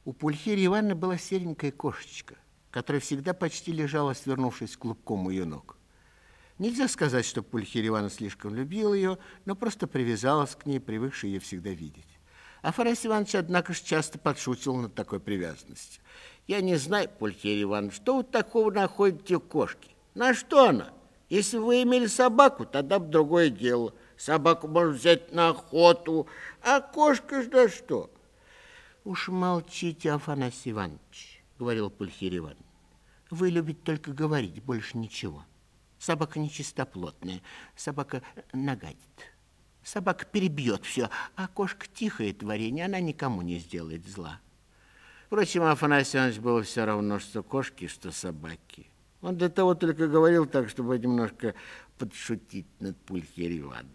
У Пульхерии Ивановны была серенькая кошечка, которая всегда почти лежала, свернувшись клубком у ее ног. Нельзя сказать, что Пульхерия Ивановна слишком любила ее, но просто привязалась к ней, привыкшая ее всегда видеть. Афанасий Иванович, однако же, часто подшучивал над такой привязанностью. «Я не знаю, Пульхерия Ивановна, что вы такого находите в кошке? На что она? Если бы вы имели собаку, тогда бы другое дело. Собаку можно взять на охоту, а кошка ж да что?» «Уж молчите, Афанасий Иванович», — говорил Пульхерия Ивановна. «Вы любите только говорить, больше ничего. Собака нечистоплотная, собака нагадит. Собака перебьет все, а кошка тихое творение, она никому не сделает зла». Впрочем, Афанасий Иванович было все равно, что кошки, что собаки. Он для того только говорил так, чтобы немножко подшутить над Пульхерией Ивановной.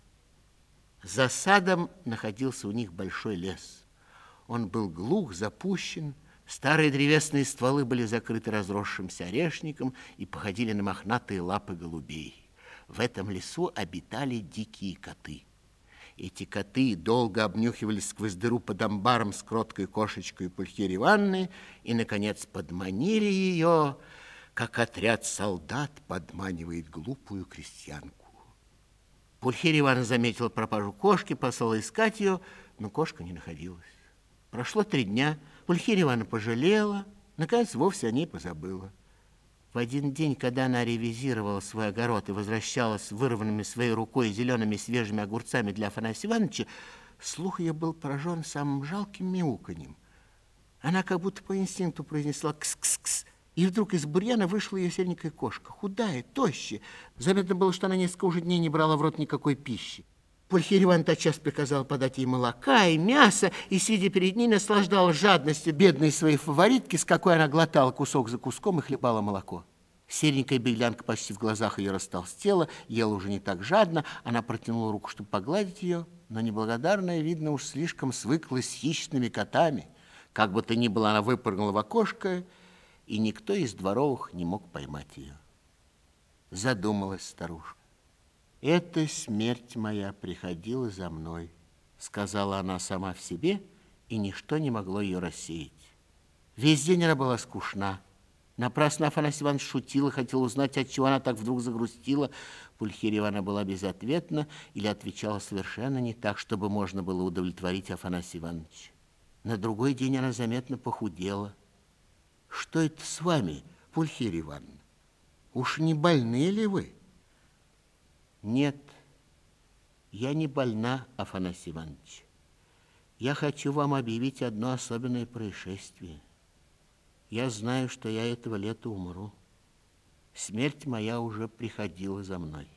За садом находился у них большой лес. Он был глух, запущен, старые древесные стволы были закрыты разросшимся орешником и походили на мохнатые лапы голубей. В этом лесу обитали дикие коты. Эти коты долго обнюхивались сквозь дыру под амбаром с кроткой кошечкой Пульхерии Ивановны и, наконец, подманили ее, как отряд солдат подманивает глупую крестьянку. Пульхерия Ивановна заметила пропажу кошки, послала искать ее, но кошка не находилась. Прошло 3 дня, Пульхерия Ивановна пожалела, наконец вовсе о ней позабыла. В один день, когда она ревизировала свой огород и возвращалась с вырванными своей рукой зелеными свежими огурцами для Афанасия Ивановича, слух ее был поражен самым жалким мяуканьем. Она как будто по инстинкту произнесла «кс-кс-кс», и вдруг из бурьяна вышла ее серенькая кошка, худая, тощая. Заметно было, что она несколько уже дней не брала в рот никакой пищи. Пульхерия Ивановна тотчас приказала подать ей молока и мяса, и, сидя перед ней, наслаждалась жадностью бедной своей фаворитки, с какой она глотала кусок за куском и хлебала молоко. Серенькая беглянка почти в глазах ее растолстела, ела уже не так жадно, она протянула руку, чтобы погладить ее, но неблагодарная, видно, уж слишком свыклась с хищными котами. Как бы то ни было, она выпрыгнула в окошко, и никто из дворовых не мог поймать ее. Задумалась старушка. «Эта смерть моя приходила за мной», — сказала она сама в себе, и ничто не могло ее рассеять. Весь день она была скучна. Напрасно Афанасий Иванович шутил и хотел узнать, отчего она так вдруг загрустила. Пульхерия Ивановна была безответна или отвечала совершенно не так, чтобы можно было удовлетворить Афанасия Ивановича. На другой день она заметно похудела. «Что это с вами, Пульхерия Ивановна? Уж не больны ли вы?» «Нет, я не больна, Афанасий Иванович. Я хочу вам объявить одно особенное происшествие. Я знаю, что я этого лета умру. Смерть моя уже приходила за мной».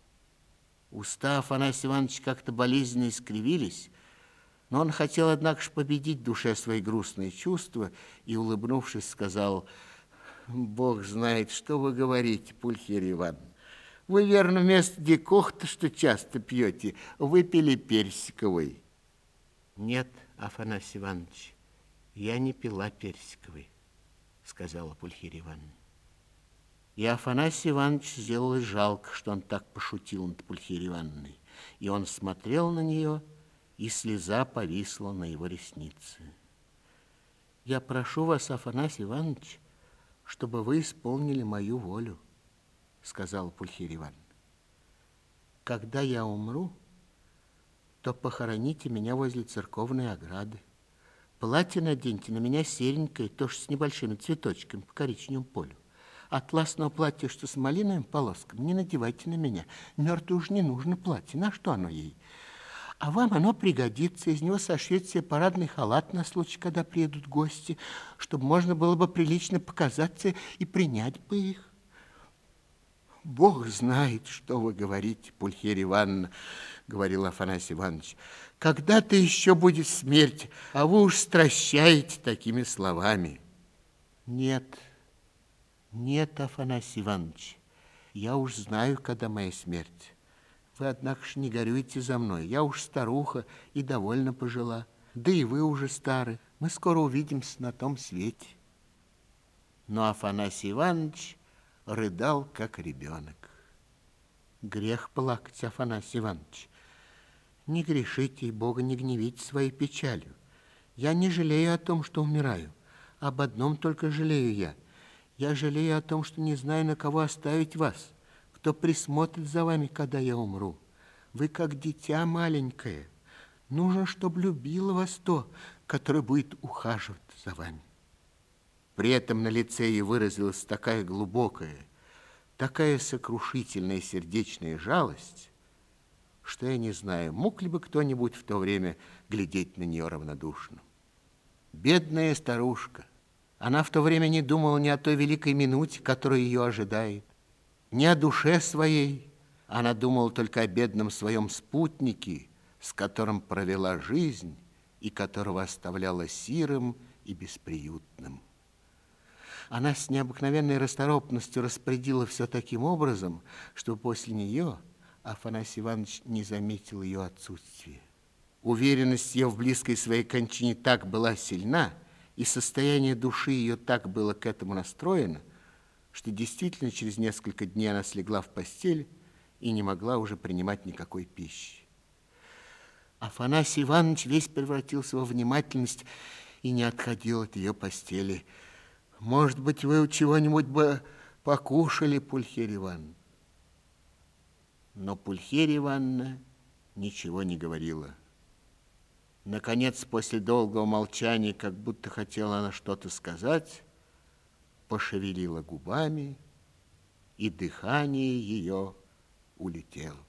Уста Афанасия Ивановича как-то болезненно искривились, но он хотел, однако же, победить в душе свои грустные чувства и, улыбнувшись, сказал: «Бог знает, что вы говорите, Пульхерия Ивановна. Вы, верно, вместо дикохта, что часто пьете, выпили персиковый». «Нет, Афанасий Иванович, я не пила персиковый», — сказала Пульхерия Ивановна. И Афанасий Иванович сделалось жалко, что он так пошутил над Пульхерией Ивановной. И он смотрел на нее, и слеза повисла на его реснице. «Я прошу вас, Афанасий Иванович, чтобы вы исполнили мою волю», — сказала Пульхерия Ивановна. «Когда я умру, то похороните меня возле церковной ограды. Платье наденьте на меня серенькое, тоже с небольшими цветочками по коричневому полю. Атласного платья, что с малиновым полосками, не надевайте на меня. Мертвой уж не нужно платье, на что оно ей? А вам оно пригодится, из него сошьете себе парадный халат на случай, когда приедут гости, чтобы можно было бы прилично показаться и принять бы их». «Бог знает, что вы говорите, Пульхерия Ивановна», — говорил Афанасий Иванович. «Когда-то еще будет смерть, а вы уж стращаете такими словами». «Нет, нет, Афанасий Иванович, я уж знаю, когда моя смерть. Вы, однако ж, не горюйте за мной. Я уж старуха и довольно пожила. Да и вы уже стары. Мы скоро увидимся на том свете». Но Афанасий Иванович рыдал, как ребенок. «Грех плакать, Афанасий Иванович. Не грешите, и Бога не гневите своей печалью. Я не жалею о том, что умираю. Об одном только жалею я. Я жалею о том, что не знаю, на кого оставить вас, кто присмотрит за вами, когда я умру. Вы как дитя маленькое. Нужно, чтобы любило вас то, которое будет ухаживать за вами. При этом на лице ей выразилась такая глубокая, такая сокрушительная сердечная жалость, что я не знаю, мог ли бы кто-нибудь в то время глядеть на нее равнодушно. Бедная старушка. Она в то время не думала ни о той великой минуте, которая ее ожидает, ни о душе своей. Она думала только о бедном своем спутнике, с которым провела жизнь и которого оставляла сирым и бесприютным. Она с необыкновенной расторопностью распорядила все таким образом, что после нее Афанасий Иванович не заметил ее отсутствия. Уверенность ее в близкой своей кончине так была сильна, и состояние души ее так было к этому настроено, что действительно через несколько дней она слегла в постель и не могла уже принимать никакой пищи. Афанасий Иванович весь превратился во внимательность и не отходил от ее постели. «Может быть, вы чего-нибудь бы покушали, Пульхерия Ивановна?» Но Пульхерия Ивановна ничего не говорила. Наконец, после долгого молчания, как будто хотела она что-то сказать, пошевелила губами, и дыхание ее улетело.